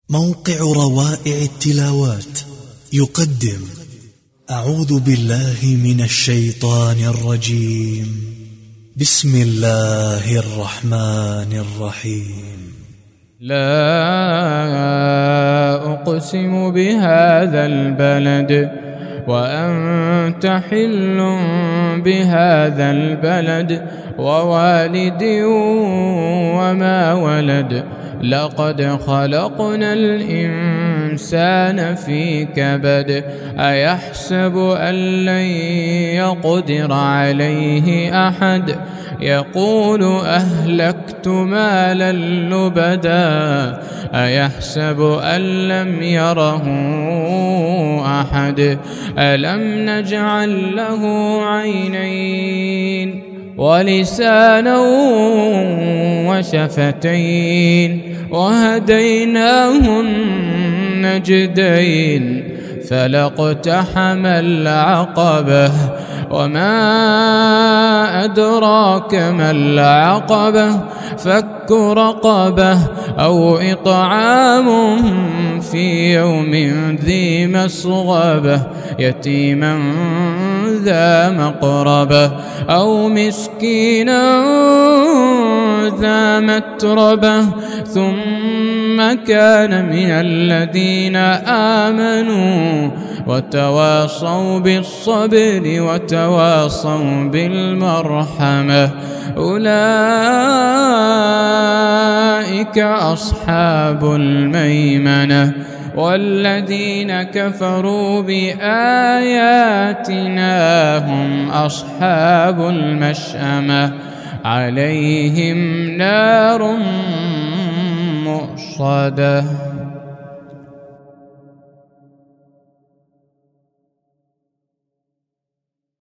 موقع روائع التلاوات يقدم أعوذ بالله من الشيطان الرجيم. بسم الله الرحمن الرحيم. لا أقسم بهذا البلد وأنت حل بهذا البلد ووالد وما ولد لقد خلقنا الإنسان في كبد أيحسب أن لن يقدر عليه أحد يقول أهلكت مالا لبدا أيحسب أن لم يره أحد ألم نجعل له عينين ولسانا وشفتين وهديناه النجدين فلاقتحم العقبة وما أدراك ما العقبة فك رقبة أو إطعام في يوم ذي مسغبة يتيما ذا مقربة أو مسكينا ذا متربة ثم كان من الذين آمنوا وتواصوا بالصبر وتواصوا بالمرحمة أولئك أصحاب الميمنة والذين كفروا بآياتنا هم أصحاب المشأمة عليهم نار مؤصدة.